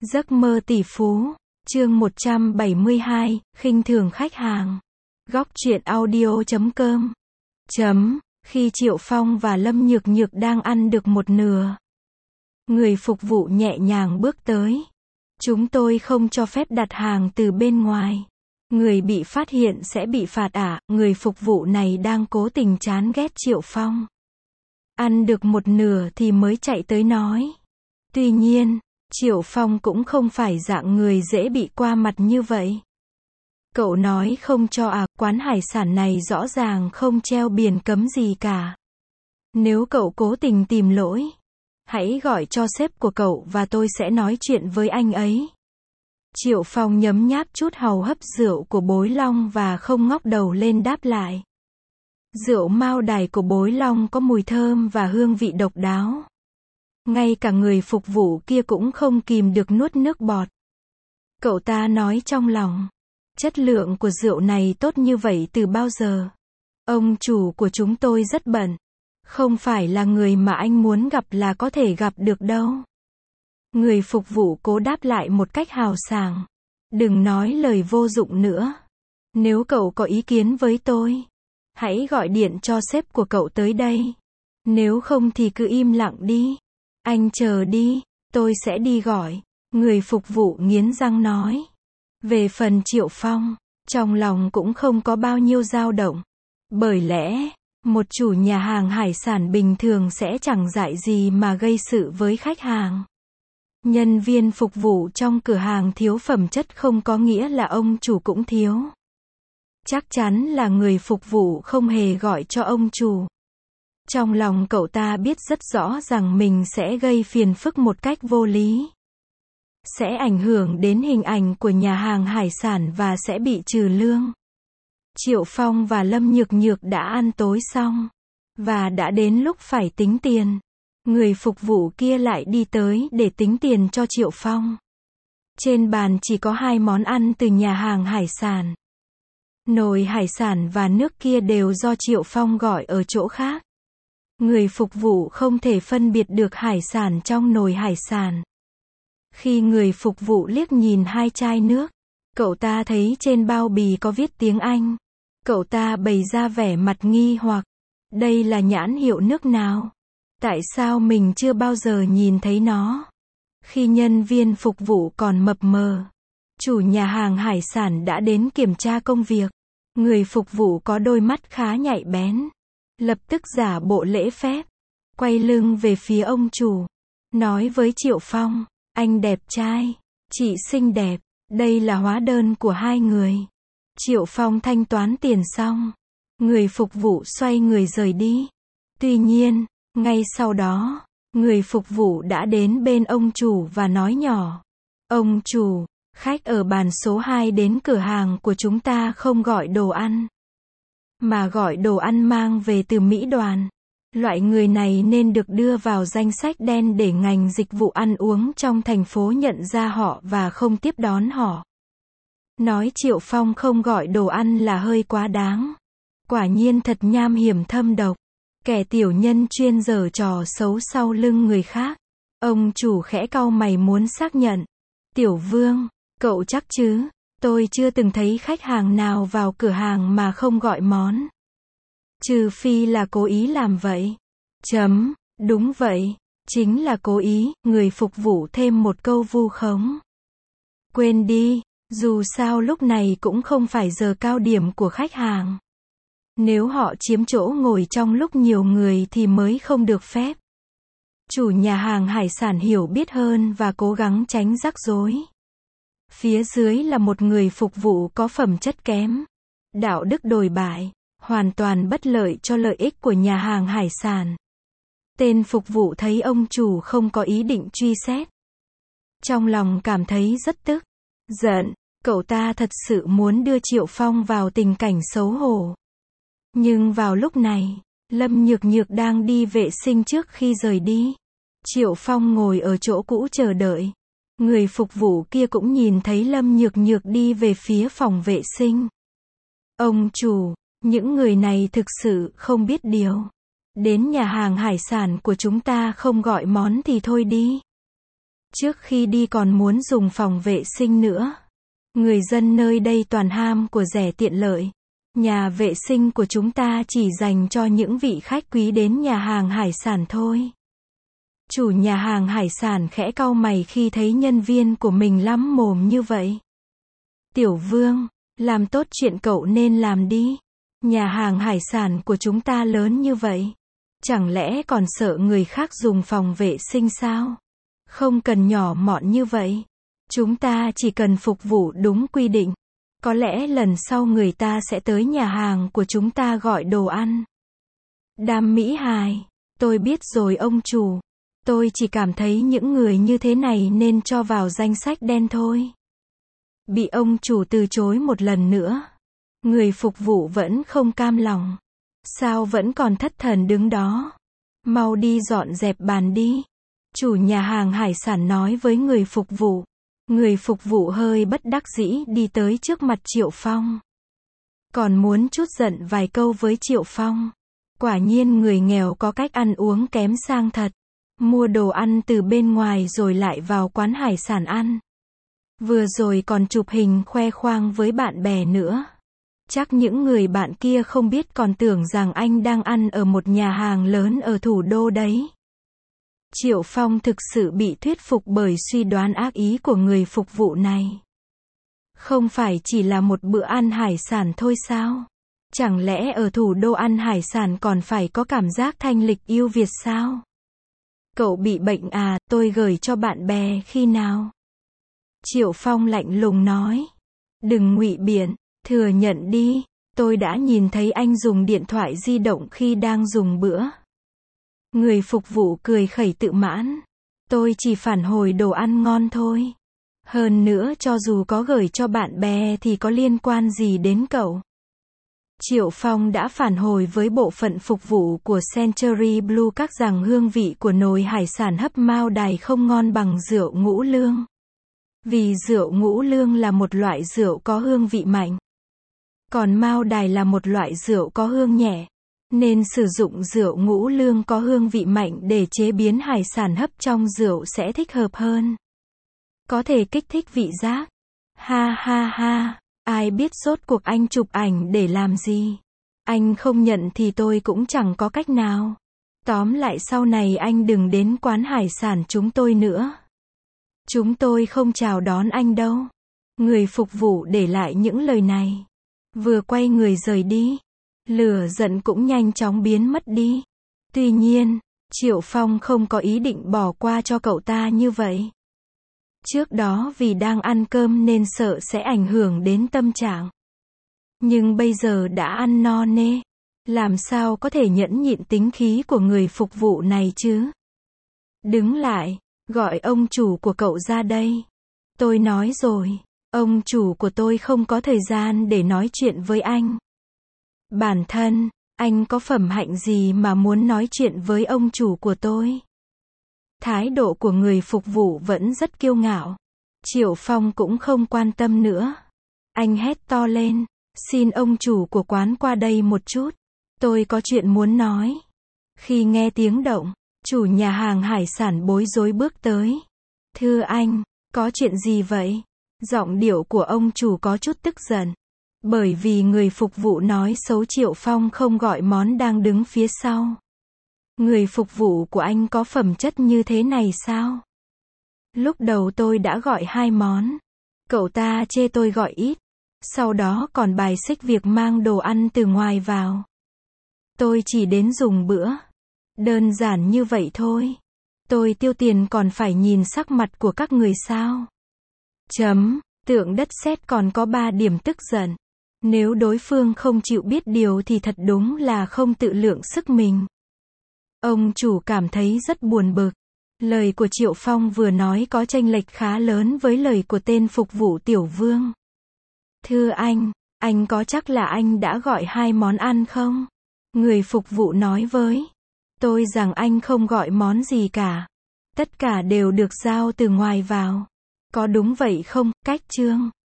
Giấc mơ tỷ phú, chương 172, khinh thường khách hàng. Góc truyện audio.com. Khi Triệu Phong và Lâm Nhược Nhược đang ăn được một nửa, người phục vụ nhẹ nhàng bước tới. Chúng tôi không cho phép đặt hàng từ bên ngoài. Người bị phát hiện sẽ bị phạt ạ. Người phục vụ này đang cố tình chán ghét Triệu Phong. Ăn được một nửa thì mới chạy tới nói. Tuy nhiên, Triệu Phong cũng không phải dạng người dễ bị qua mặt như vậy. Cậu nói không cho à, quán hải sản này rõ ràng không treo biển cấm gì cả. Nếu cậu cố tình tìm lỗi, hãy gọi cho sếp của cậu và tôi sẽ nói chuyện với anh ấy. Triệu Phong nhấm nháp chút hầu hấp rượu của Bối Long và không ngóc đầu lên đáp lại. Rượu Mao Đài của Bối Long có mùi thơm và hương vị độc đáo. Ngay cả người phục vụ kia cũng không kìm được nuốt nước bọt. Cậu ta nói trong lòng, chất lượng của rượu này tốt như vậy từ bao giờ? Ông chủ của chúng tôi rất bận. Không phải là người mà anh muốn gặp là có thể gặp được đâu. Người phục vụ cố đáp lại một cách hào sảng. Đừng nói lời vô dụng nữa. Nếu cậu có ý kiến với tôi, hãy gọi điện cho sếp của cậu tới đây. Nếu không thì cứ im lặng đi. Anh chờ đi, tôi sẽ đi gọi. Người phục vụ nghiến răng nói. Về phần Triệu Phong, trong lòng cũng không có bao nhiêu dao động. Bởi lẽ, một chủ nhà hàng hải sản bình thường sẽ chẳng dại gì mà gây sự với khách hàng. Nhân viên phục vụ trong cửa hàng thiếu phẩm chất không có nghĩa là ông chủ cũng thiếu. Chắc chắn là người phục vụ không hề gọi cho ông chủ. Trong lòng cậu ta biết rất rõ rằng mình sẽ gây phiền phức một cách vô lý. Sẽ ảnh hưởng đến hình ảnh của nhà hàng hải sản và sẽ bị trừ lương. Triệu Phong và Lâm Nhược Nhược đã ăn tối xong. Và đã đến lúc phải tính tiền. Người phục vụ kia lại đi tới để tính tiền cho Triệu Phong. Trên bàn chỉ có 2 món ăn từ nhà hàng hải sản. Nồi hải sản và nước kia đều do Triệu Phong gọi ở chỗ khác. Người phục vụ không thể phân biệt được hải sản trong nồi hải sản. Khi người phục vụ liếc nhìn 2 chai nước, cậu ta thấy trên bao bì có viết tiếng Anh. Cậu ta bày ra vẻ mặt nghi hoặc. Đây là nhãn hiệu nước nào? Tại sao mình chưa bao giờ nhìn thấy nó? Khi nhân viên phục vụ còn mập mờ, chủ nhà hàng hải sản đã đến kiểm tra công việc. Người phục vụ có đôi mắt khá nhạy bén. Lập tức giả bộ lễ phép, quay lưng về phía ông chủ. Nói với Triệu Phong, anh đẹp trai, chị xinh đẹp, đây là hóa đơn của 2 người. Triệu Phong thanh toán tiền xong. Người phục vụ xoay người rời đi. Tuy nhiên, ngay sau đó, người phục vụ đã đến bên ông chủ và nói nhỏ. Ông chủ, khách ở bàn số 2 đến cửa hàng của chúng ta không gọi đồ ăn, mà gọi đồ ăn mang về từ Mỹ đoàn. Loại người này nên được đưa vào danh sách đen để ngành dịch vụ ăn uống trong thành phố nhận ra họ và không tiếp đón họ. Nói Triệu Phong không gọi đồ ăn là hơi quá đáng. Quả nhiên thật nham hiểm thâm độc. Kẻ tiểu nhân chuyên giở trò xấu sau lưng người khác. Ông chủ khẽ cau mày muốn xác nhận. Tiểu Vương, cậu chắc chứ? Tôi chưa từng thấy khách hàng nào vào cửa hàng mà không gọi món. Trừ phi là cố ý làm vậy. Đúng vậy, chính là cố ý. Người phục vụ thêm một câu vu khống. Quên đi, dù sao lúc này cũng không phải giờ cao điểm của khách hàng. Nếu họ chiếm chỗ ngồi trong lúc nhiều người thì mới không được phép. Chủ nhà hàng hải sản hiểu biết hơn và cố gắng tránh rắc rối. Phía dưới là một người phục vụ có phẩm chất kém. Đạo đức đồi bại, hoàn toàn bất lợi cho lợi ích của nhà hàng hải sản. Tên phục vụ thấy ông chủ không có ý định truy xét. Trong lòng cảm thấy rất tức, giận. Cậu ta thật sự muốn đưa Triệu Phong vào tình cảnh xấu hổ. Nhưng vào lúc này, Lâm Nhược Nhược đang đi vệ sinh trước khi rời đi. Triệu Phong ngồi ở chỗ cũ chờ đợi. Người phục vụ kia cũng nhìn thấy Lâm Nhược Nhược đi về phía phòng vệ sinh. Ông chủ, những người này thực sự không biết điều. Đến nhà hàng hải sản của chúng ta không gọi món thì thôi đi. Trước khi đi còn muốn dùng phòng vệ sinh nữa. Người dân nơi đây toàn ham của rẻ tiện lợi. Nhà vệ sinh của chúng ta chỉ dành cho những vị khách quý đến nhà hàng hải sản thôi. Chủ nhà hàng hải sản khẽ cau mày khi thấy nhân viên của mình lắm mồm như vậy. Tiểu Vương, làm tốt chuyện cậu nên làm đi. Nhà hàng hải sản của chúng ta lớn như vậy. Chẳng lẽ còn sợ người khác dùng phòng vệ sinh sao? Không cần nhỏ mọn như vậy. Chúng ta chỉ cần phục vụ đúng quy định. Có lẽ lần sau người ta sẽ tới nhà hàng của chúng ta gọi đồ ăn. Đam Mỹ Hài, tôi biết rồi ông chủ. Tôi chỉ cảm thấy những người như thế này nên cho vào danh sách đen thôi. Bị ông chủ từ chối một lần nữa. Người phục vụ vẫn không cam lòng. Sao vẫn còn thất thần đứng đó? Mau đi dọn dẹp bàn đi. Chủ nhà hàng hải sản nói với người phục vụ. Người phục vụ hơi bất đắc dĩ đi tới trước mặt Triệu Phong. Còn muốn trút giận vài câu với Triệu Phong. Quả nhiên người nghèo có cách ăn uống kém sang thật. Mua đồ ăn từ bên ngoài rồi lại vào quán hải sản ăn. Vừa rồi còn chụp hình khoe khoang với bạn bè nữa. Chắc những người bạn kia không biết còn tưởng rằng anh đang ăn ở một nhà hàng lớn ở thủ đô đấy. Triệu Phong thực sự bị thuyết phục bởi suy đoán ác ý của người phục vụ này. Không phải chỉ là một bữa ăn hải sản thôi sao? Chẳng lẽ ở thủ đô ăn hải sản còn phải có cảm giác thanh lịch yêu Việt sao? Cậu bị bệnh à, tôi gửi cho bạn bè khi nào? Triệu Phong lạnh lùng nói. Đừng ngụy biện, thừa nhận đi, tôi đã nhìn thấy anh dùng điện thoại di động khi đang dùng bữa. Người phục vụ cười khẩy tự mãn. Tôi chỉ phản hồi đồ ăn ngon thôi. Hơn nữa cho dù có gửi cho bạn bè thì có liên quan gì đến cậu? Triệu Phong đã phản hồi với bộ phận phục vụ của Century Blue các rằng hương vị của nồi hải sản hấp Mao Đài không ngon bằng rượu ngũ lương. Vì rượu ngũ lương là một loại rượu có hương vị mạnh. Còn Mao Đài là một loại rượu có hương nhẹ. Nên sử dụng rượu ngũ lương có hương vị mạnh để chế biến hải sản hấp trong rượu sẽ thích hợp hơn. Có thể kích thích vị giác. Ha ha ha, ai biết rốt cuộc anh chụp ảnh để làm gì? Anh không nhận thì tôi cũng chẳng có cách nào. Tóm lại sau này anh đừng đến quán hải sản chúng tôi nữa. Chúng tôi không chào đón anh đâu. Người phục vụ để lại những lời này. Vừa quay người rời đi. Lửa giận cũng nhanh chóng biến mất đi. Tuy nhiên, Triệu Phong không có ý định bỏ qua cho cậu ta như vậy. Trước đó vì đang ăn cơm nên sợ sẽ ảnh hưởng đến tâm trạng. Nhưng bây giờ đã ăn no nê. Làm sao có thể nhẫn nhịn tính khí của người phục vụ này chứ? Đứng lại, gọi ông chủ của cậu ra đây. Tôi nói rồi, ông chủ của tôi không có thời gian để nói chuyện với anh. Bản thân, anh có phẩm hạnh gì mà muốn nói chuyện với ông chủ của tôi? Thái độ của người phục vụ vẫn rất kiêu ngạo. Triệu Phong cũng không quan tâm nữa. Anh hét to lên, xin ông chủ của quán qua đây một chút. Tôi có chuyện muốn nói. Khi nghe tiếng động, chủ nhà hàng hải sản bối rối bước tới. Thưa anh, có chuyện gì vậy? Giọng điệu của ông chủ có chút tức giận. Bởi vì người phục vụ nói xấu Triệu Phong không gọi món đang đứng phía sau. Người phục vụ của anh có phẩm chất như thế này sao? Lúc đầu tôi đã gọi 2 món. Cậu ta chê tôi gọi ít. Sau đó còn bài xích việc mang đồ ăn từ ngoài vào. Tôi chỉ đến dùng bữa. Đơn giản như vậy thôi. Tôi tiêu tiền còn phải nhìn sắc mặt của các người sao? Tượng đất sét còn có 3 điểm tức giận. Nếu đối phương không chịu biết điều thì thật đúng là không tự lượng sức mình. Ông chủ cảm thấy rất buồn bực. Lời của Triệu Phong vừa nói có chênh lệch khá lớn với lời của tên phục vụ Tiểu Vương. Thưa anh có chắc là anh đã gọi 2 món ăn không? Người phục vụ nói với tôi rằng anh không gọi món gì cả. Tất cả đều được giao từ ngoài vào. Có đúng vậy không, Cách Trương?